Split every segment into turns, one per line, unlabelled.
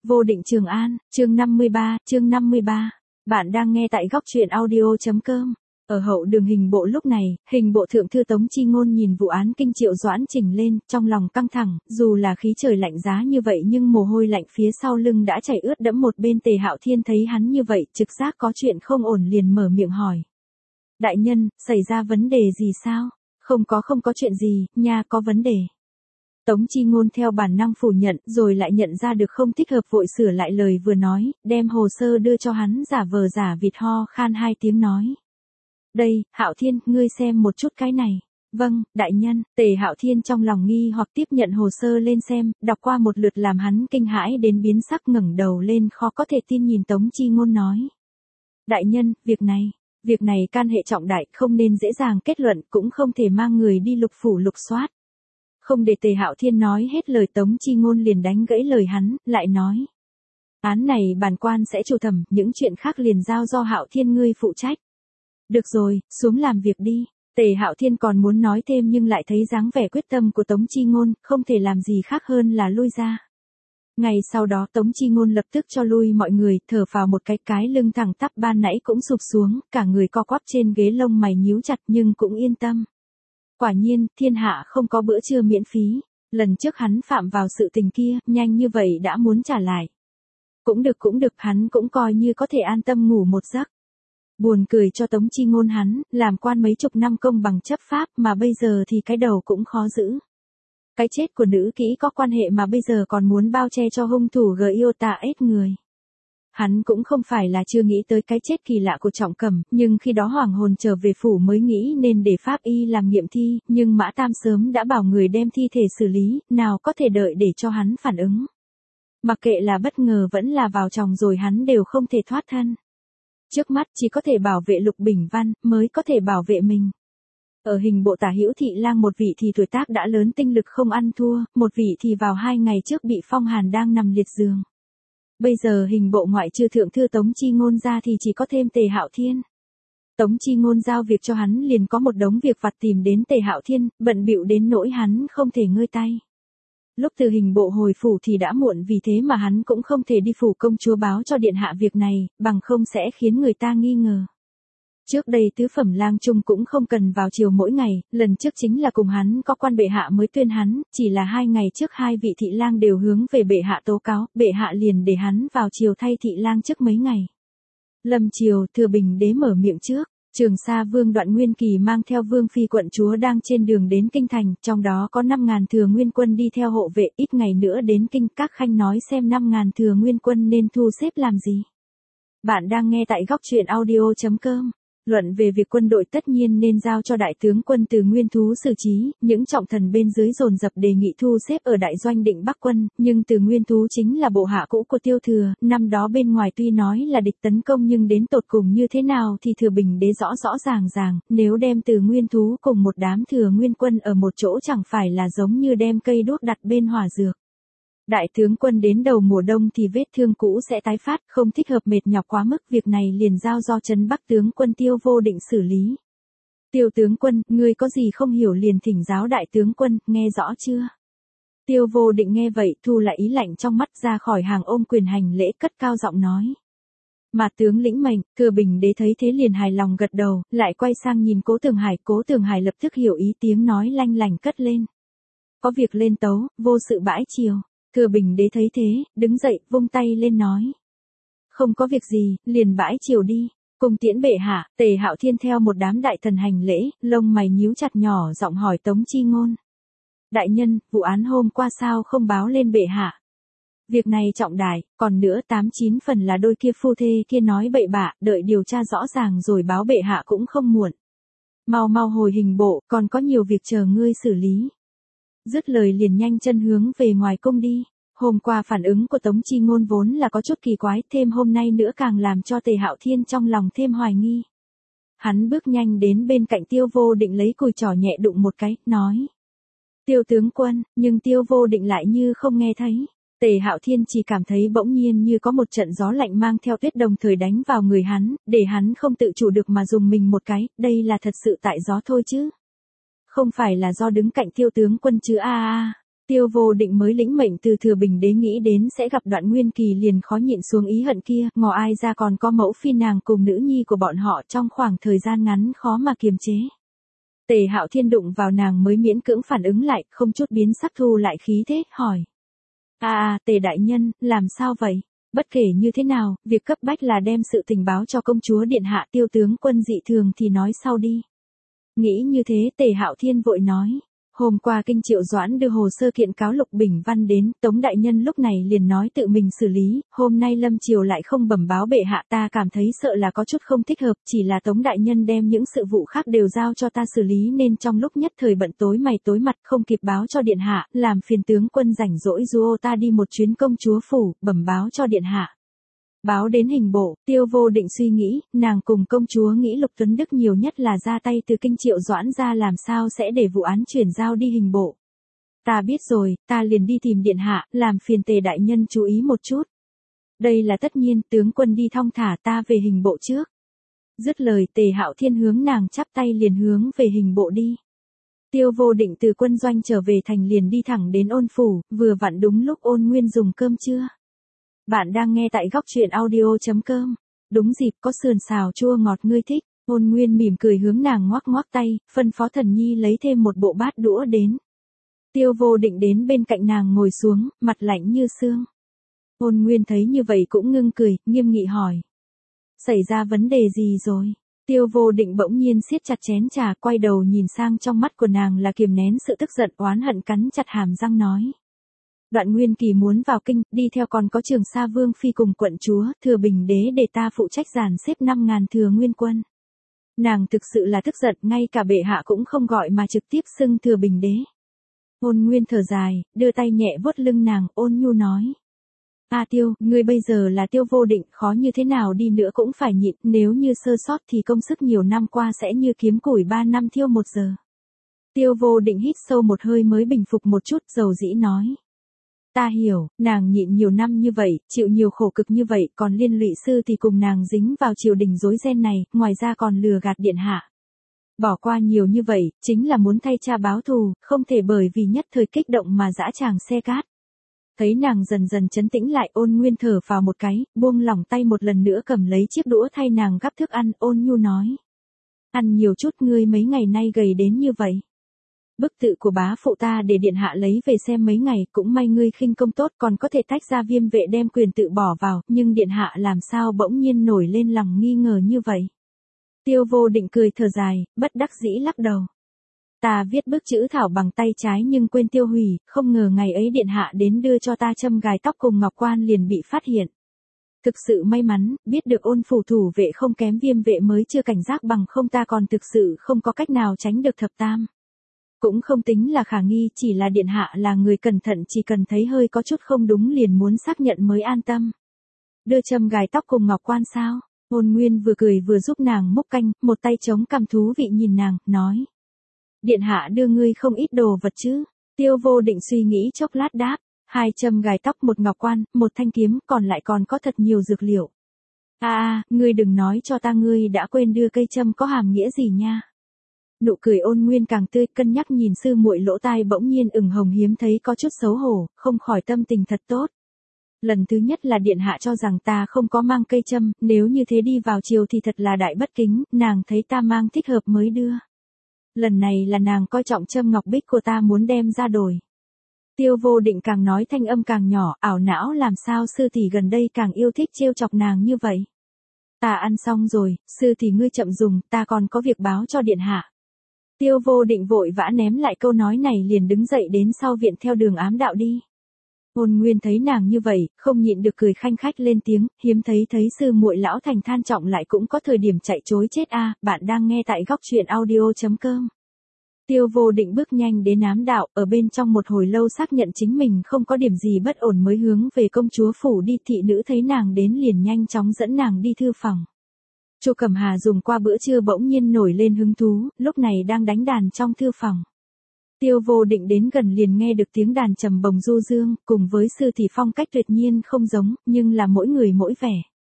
Vô Định Trường An, chương 53. Bạn đang nghe tại góc truyện audio.com. Ở hậu đường hình bộ lúc này, hình bộ thượng thư Tống Chi Ngôn nhìn vụ án kinh Triệu Doãn Trình lên, trong lòng căng thẳng, dù là khí trời lạnh giá như vậy nhưng mồ hôi lạnh phía sau lưng đã chảy ướt đẫm một bên. Tề Hạo Thiên thấy hắn như vậy, trực giác có chuyện không ổn liền mở miệng hỏi. Đại nhân, xảy ra vấn đề gì sao? Không có chuyện gì, nha, có vấn đề. Tống Chi Ngôn theo bản năng phủ nhận, rồi lại nhận ra được không thích hợp vội sửa lại lời vừa nói, đem hồ sơ đưa cho hắn, giả vờ giả vịt ho khan hai tiếng nói. Đây, Hạo Thiên, ngươi xem một chút cái này. Vâng, đại nhân. Tề Hạo Thiên trong lòng nghi hoặc tiếp nhận hồ sơ lên xem, đọc qua một lượt làm hắn kinh hãi đến biến sắc, ngẩng đầu lên khó có thể tin nhìn Tống Chi Ngôn nói. Đại nhân, việc này can hệ trọng đại, không nên dễ dàng kết luận, cũng không thể mang người đi lục phủ lục soát. Không để Tề Hạo Thiên nói hết lời, Tống Chi Ngôn liền đánh gãy lời hắn, lại nói. Án này bản quan sẽ chủ thẩm, những chuyện khác liền giao do Hạo Thiên ngươi phụ trách. Được rồi, xuống làm việc đi. Tề Hạo Thiên còn muốn nói thêm nhưng lại thấy dáng vẻ quyết tâm của Tống Chi Ngôn, không thể làm gì khác hơn là lui ra. Ngày sau đó Tống Chi Ngôn lập tức cho lui mọi người, thở vào một cái lưng thẳng tắp ban nãy cũng sụp xuống, cả người co quắp trên ghế, lông mày nhíu chặt nhưng cũng yên tâm. Quả nhiên, thiên hạ không có bữa trưa miễn phí, lần trước hắn phạm vào sự tình kia, nhanh như vậy đã muốn trả lại. Cũng được, hắn cũng coi như có thể an tâm ngủ một giấc. Buồn cười cho Tống Chi Ngôn, hắn, làm quan mấy chục năm công bằng chấp pháp mà bây giờ thì cái đầu cũng khó giữ. Cái chết của nữ kỹ có quan hệ mà bây giờ còn muốn bao che cho hung thủ Giota ết người. Hắn cũng không phải là chưa nghĩ tới cái chết kỳ lạ của Trọng Cẩm, nhưng khi đó hoàng hồn trở về phủ mới nghĩ nên để pháp y làm nghiệm thi, nhưng Mã Tam sớm đã bảo người đem thi thể xử lý, nào có thể đợi để cho hắn phản ứng. Mặc kệ là bất ngờ vẫn là vào chồng rồi, hắn đều không thể thoát thân. Trước mắt chỉ có thể bảo vệ Lục Bình Văn, mới có thể bảo vệ mình. Ở hình bộ Tả Hữu Thị Lang, một vị thì tuổi tác đã lớn, tinh lực không ăn thua, một vị thì vào 2 ngày trước bị phong hàn đang nằm liệt giường. Bây giờ hình bộ ngoại trừ thượng thư Tống Chi Ngôn ra thì chỉ có thêm Tề Hạo Thiên. Tống Chi Ngôn giao việc cho hắn liền có một đống việc vặt tìm đến Tề Hạo Thiên, bận bịu đến nỗi hắn không thể ngơi tay. Lúc từ hình bộ hồi phủ thì đã muộn, vì thế mà hắn cũng không thể đi phủ công chúa báo cho điện hạ việc này, bằng không sẽ khiến người ta nghi ngờ. Trước đây tứ phẩm lang trung cũng không cần vào chiều mỗi ngày, lần trước chính là cùng hắn có quan bệ hạ mới tuyên hắn, chỉ là 2 ngày trước 2 vị thị lang đều hướng về bệ hạ tố cáo, bệ hạ liền để hắn vào chiều thay thị lang trước mấy ngày. Lâm chiều, Thừa Bình Đế mở miệng trước. Trường Sa Vương Đoạn Nguyên Kỳ mang theo Vương phi quận chúa đang trên đường đến kinh thành, trong đó có 5.000 Thừa Nguyên quân đi theo hộ vệ, ít ngày nữa đến kinh. Các khanh nói xem 5.000 Thừa Nguyên quân nên thu xếp làm gì. Bạn đang nghe tại góc truyện audio.com. Luận về việc quân đội tất nhiên nên giao cho đại tướng quân Từ Nguyên Thú xử trí, những trọng thần bên dưới dồn dập đề nghị thu xếp ở đại doanh Định Bắc quân, nhưng Từ Nguyên Thú chính là bộ hạ cũ của Tiêu Thừa, năm đó bên ngoài tuy nói là địch tấn công nhưng đến tột cùng như thế nào thì Thừa Bình Đế rõ ràng, nếu đem Từ Nguyên Thú cùng một đám Thừa Nguyên quân ở một chỗ chẳng phải là giống như đem cây đuốc đặt bên hỏa dược. Đại tướng quân đến đầu mùa đông thì vết thương cũ sẽ tái phát, không thích hợp mệt nhọc quá mức, việc này liền giao do trấn Bắc tướng quân Tiêu Vô Định xử lý. Tiêu tướng quân, ngươi có gì không hiểu liền thỉnh giáo đại tướng quân, nghe rõ chưa? Tiêu Vô Định nghe vậy thu lại ý lạnh trong mắt, ra khỏi hàng ôm quyền hành lễ, cất cao giọng nói. Mà tướng lĩnh mệnh. Thừa Bình Đế thấy thế liền hài lòng gật đầu, lại quay sang nhìn Cố Tường Hải lập tức hiểu ý, tiếng nói lanh lành cất lên. Có việc lên tấu, vô sự bãi triều. Thừa Bình Đế thấy thế, đứng dậy, vung tay lên nói. Không có việc gì, liền bãi triều đi. Cùng tiễn bệ hạ. Tề Hạo Thiên theo một đám đại thần hành lễ, lông mày nhíu chặt, nhỏ giọng hỏi Tống Chi Ngôn. Đại nhân, vụ án hôm qua sao không báo lên bệ hạ? Việc này trọng đại, còn nữa 8-9 phần là đôi kia phu thê kia nói bậy bạ, đợi điều tra rõ ràng rồi báo bệ hạ cũng không muộn. Mau hồi hình bộ, còn có nhiều việc chờ ngươi xử lý. Dứt lời liền nhanh chân hướng về ngoài cung đi. Hôm qua phản ứng của Tống Chi Ngôn vốn là có chút kỳ quái, thêm hôm nay nữa càng làm cho Tề Hạo Thiên trong lòng thêm hoài nghi. Hắn bước nhanh đến bên cạnh Tiêu Vô Định, lấy cùi trỏ nhẹ đụng một cái, nói. Tiêu tướng quân, nhưng Tiêu Vô Định lại như không nghe thấy. Tề Hạo Thiên chỉ cảm thấy bỗng nhiên như có một trận gió lạnh mang theo tuyết đồng thời đánh vào người hắn, để hắn không tự chủ được mà dùng mình một cái, đây là thật sự tại gió thôi chứ. Không phải là do đứng cạnh Tiêu tướng quân chứ a. Tiêu Vô Định mới lĩnh mệnh từ Thừa Bình Đế nghĩ đến sẽ gặp Đoạn Nguyên Kỳ liền khó nhịn xuống ý hận kia, ngò ai ra còn có mẫu phi nàng cùng nữ nhi của bọn họ trong khoảng thời gian ngắn khó mà kiềm chế. Tề Hạo Thiên đụng vào nàng mới miễn cưỡng phản ứng lại, không chút biến sắc thu lại khí thế, hỏi. Tề đại nhân, làm sao vậy? Bất kể như thế nào, việc cấp bách là đem sự tình báo cho công chúa điện hạ. Tiêu tướng quân dị thường thì nói sau đi. Nghĩ như thế Tề Hạo Thiên vội nói. Hôm qua Kinh Triệu Doãn đưa hồ sơ kiện cáo Lục Bình Văn đến, Tống đại nhân lúc này liền nói tự mình xử lý, hôm nay Lâm Triều lại không bẩm báo bệ hạ, ta cảm thấy sợ là có chút không thích hợp, chỉ là Tống đại nhân đem những sự vụ khác đều giao cho ta xử lý nên trong lúc nhất thời bận tối mày tối mặt không kịp báo cho điện hạ, làm phiền tướng quân rảnh rỗi du ta đi một chuyến công chúa phủ, bẩm báo cho điện hạ. Báo đến hình bộ, Tiêu Vô Định suy nghĩ, nàng cùng công chúa nghĩ Lục Tuấn Đức nhiều nhất là ra tay từ Kinh Triệu Doãn ra, làm sao sẽ để vụ án chuyển giao đi hình bộ. Ta biết rồi, ta liền đi tìm điện hạ, làm phiền Tề đại nhân chú ý một chút. Đây là tất nhiên, tướng quân đi thong thả, ta về hình bộ trước. Dứt lời Tề Hạo Thiên hướng nàng chắp tay liền hướng về hình bộ đi. Tiêu Vô Định từ quân doanh trở về thành liền đi thẳng đến Ôn phủ, vừa vặn đúng lúc Ôn Nguyên dùng cơm trưa. Bạn đang nghe tại góc truyện audio.com. Đúng dịp có sườn xào chua ngọt ngươi thích. Ôn Nguyên mỉm cười hướng nàng ngoắc ngoắc tay, phân phó Thần Nhi lấy thêm một bộ bát đũa đến. Tiêu Vô Định đến bên cạnh nàng ngồi xuống, mặt lạnh như xương. Ôn Nguyên thấy như vậy cũng ngưng cười, nghiêm nghị hỏi. Xảy ra vấn đề gì rồi? Tiêu Vô Định bỗng nhiên siết chặt chén trà, quay đầu nhìn sang, trong mắt của nàng là kiềm nén sự tức giận oán hận, cắn chặt hàm răng nói. Đoạn Nguyên Kỳ muốn vào kinh, đi theo còn có Trường Sa Vương phi cùng quận chúa, Thừa Bình Đế để ta phụ trách dàn xếp 5.000 thừa nguyên quân. Nàng thực sự là tức giận, ngay cả bệ hạ cũng không gọi mà trực tiếp xưng Thừa Bình Đế. Ôn Nguyên thở dài, đưa tay nhẹ vuốt lưng nàng, ôn nhu nói. Tiêu, ngươi bây giờ là Tiêu Vô Định, khó như thế nào đi nữa cũng phải nhịn, nếu như sơ sót thì công sức nhiều năm qua sẽ như kiếm củi 3 năm thiêu 1 giờ. Tiêu Vô Định hít sâu một hơi mới bình phục một chút, dầu dĩ nói. Ta hiểu, nàng nhịn nhiều năm như vậy, chịu nhiều khổ cực như vậy, còn liên lụy sư thì cùng nàng dính vào triều đình rối ren này, ngoài ra còn lừa gạt điện hạ. Bỏ qua nhiều như vậy, chính là muốn thay cha báo thù, không thể bởi vì nhất thời kích động mà dã tràng xe cát. Thấy nàng dần dần trấn tĩnh lại, Ôn Nguyên thở vào một cái, buông lỏng tay một lần nữa cầm lấy chiếc đũa thay nàng gắp thức ăn, ôn nhu nói. Ăn nhiều chút, ngươi mấy ngày nay gầy đến như vậy. Bức tự của bá phụ ta để điện hạ lấy về xem mấy ngày, cũng may ngươi khinh công tốt, còn có thể tách ra Viêm vệ đem quyền tự bỏ vào, nhưng điện hạ làm sao bỗng nhiên nổi lên lòng nghi ngờ như vậy. Tiêu Vô Định cười thở dài, bất đắc dĩ lắc đầu. Ta viết bức chữ thảo bằng tay trái nhưng quên tiêu hủy, không ngờ ngày ấy điện hạ đến đưa cho ta châm gài tóc cùng ngọc quan liền bị phát hiện. Thực sự may mắn, biết được Ôn phủ thủ vệ không kém Viêm vệ mới chưa cảnh giác, bằng không ta còn thực sự không có cách nào tránh được thập tam. Cũng không tính là khả nghi, chỉ là điện hạ là người cẩn thận, chỉ cần thấy hơi có chút không đúng liền muốn xác nhận mới an tâm. Đưa châm gài tóc cùng ngọc quan sao? Ôn Nguyên vừa cười vừa giúp nàng múc canh, một tay chống cằm thú vị nhìn nàng, nói. Điện hạ đưa ngươi không ít đồ vật chứ? Tiêu Vô Định suy nghĩ chốc lát đáp. 2 châm gài tóc, 1 ngọc quan, 1 thanh kiếm, còn lại còn có thật nhiều dược liệu. Ngươi đừng nói cho ta ngươi đã quên đưa cây châm có hàm nghĩa gì nha. Nụ cười Ôn Nguyên càng tươi, cân nhắc nhìn sư muội lỗ tai bỗng nhiên ửng hồng, hiếm thấy có chút xấu hổ, không khỏi tâm tình thật tốt. Lần thứ nhất là điện hạ cho rằng ta không có mang cây châm, nếu như thế đi vào chiều thì thật là đại bất kính, nàng thấy ta mang thích hợp mới đưa. Lần này là nàng coi trọng châm ngọc bích của ta muốn đem ra đổi. Tiêu Vô Định càng nói thanh âm càng nhỏ, ảo não làm sao sư tỷ gần đây càng yêu thích trêu chọc nàng như vậy. Ta ăn xong rồi, sư tỷ ngươi chậm dùng, ta còn có việc báo cho điện hạ. Tiêu Vô Định vội vã ném lại câu nói này liền đứng dậy đến sau viện theo đường ám đạo đi. Ôn Nguyên thấy nàng như vậy, không nhịn được cười khanh khách lên tiếng, hiếm thấy sư muội lão thành than trọng lại cũng có thời điểm chạy chối chết bạn đang nghe tại góc truyện audio.com. Tiêu Vô Định bước nhanh đến ám đạo, ở bên trong một hồi lâu xác nhận chính mình không có điểm gì bất ổn mới hướng về công chúa phủ đi. Thị nữ thấy nàng đến liền nhanh chóng dẫn nàng đi thư phòng. Chu Cẩm Hà dùng qua bữa trưa bỗng nhiên nổi lên hứng thú, lúc này đang đánh đàn trong thư phòng. Tiêu Vô Định đến gần liền nghe được tiếng đàn trầm bồng du dương, cùng với sư thì phong cách tuyệt nhiên không giống, nhưng là mỗi người mỗi vẻ.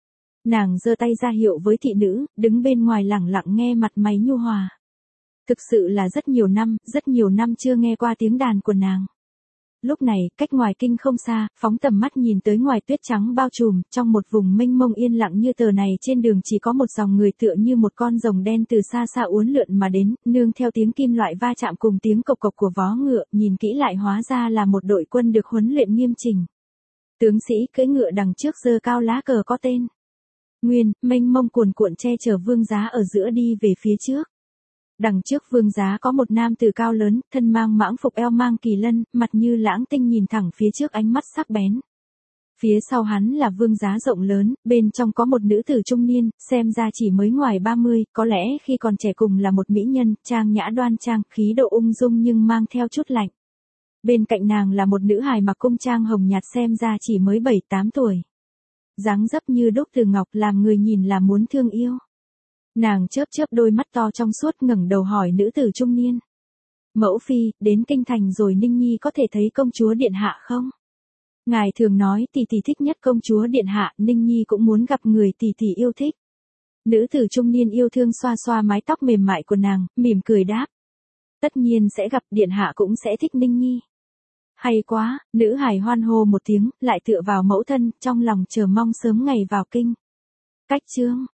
Nàng giơ tay ra hiệu với thị nữ, đứng bên ngoài lẳng lặng nghe, mặt mày nhu hòa. Thực sự là rất nhiều năm chưa nghe qua tiếng đàn của nàng. Lúc này, cách ngoài kinh không xa, phóng tầm mắt nhìn tới ngoài tuyết trắng bao trùm, trong một vùng mênh mông yên lặng như tờ này trên đường chỉ có một dòng người tựa như một con rồng đen từ xa xa uốn lượn mà đến, nương theo tiếng kim loại va chạm cùng tiếng cộc cộc của vó ngựa, nhìn kỹ lại hóa ra là một đội quân được huấn luyện nghiêm chỉnh. Tướng sĩ cưỡi ngựa đằng trước giơ cao lá cờ có tên Nguyên, mênh mông cuồn cuộn che chở Vương Giá ở giữa đi về phía trước. Đằng trước Vương Giá có một nam tử cao lớn, thân mang mãng phục eo mang kỳ lân, mặt như lãng tinh nhìn thẳng phía trước ánh mắt sắc bén. Phía sau hắn là Vương Giá rộng lớn, bên trong có một nữ tử trung niên, xem ra chỉ mới ngoài 30, có lẽ khi còn trẻ cùng là một mỹ nhân, trang nhã đoan trang, khí độ ung dung nhưng mang theo chút lạnh. Bên cạnh nàng là một nữ hài mặc cung trang hồng nhạt xem ra chỉ mới 7-8 tuổi. Dáng dấp như đúc từ ngọc làm người nhìn là muốn thương yêu. Nàng chớp chớp đôi mắt to trong suốt ngẩng đầu hỏi nữ tử trung niên. Mẫu phi, đến kinh thành rồi Ninh Nhi có thể thấy công chúa điện hạ không? Ngài thường nói tỷ tỷ thích nhất công chúa điện hạ, Ninh Nhi cũng muốn gặp người tỷ tỷ yêu thích. Nữ tử trung niên yêu thương xoa xoa mái tóc mềm mại của nàng, mỉm cười đáp. Tất nhiên sẽ gặp, điện hạ cũng sẽ thích Ninh Nhi. Hay quá, nữ hài hoan hô một tiếng, lại tựa vào mẫu thân, trong lòng chờ mong sớm ngày vào kinh. Cách chương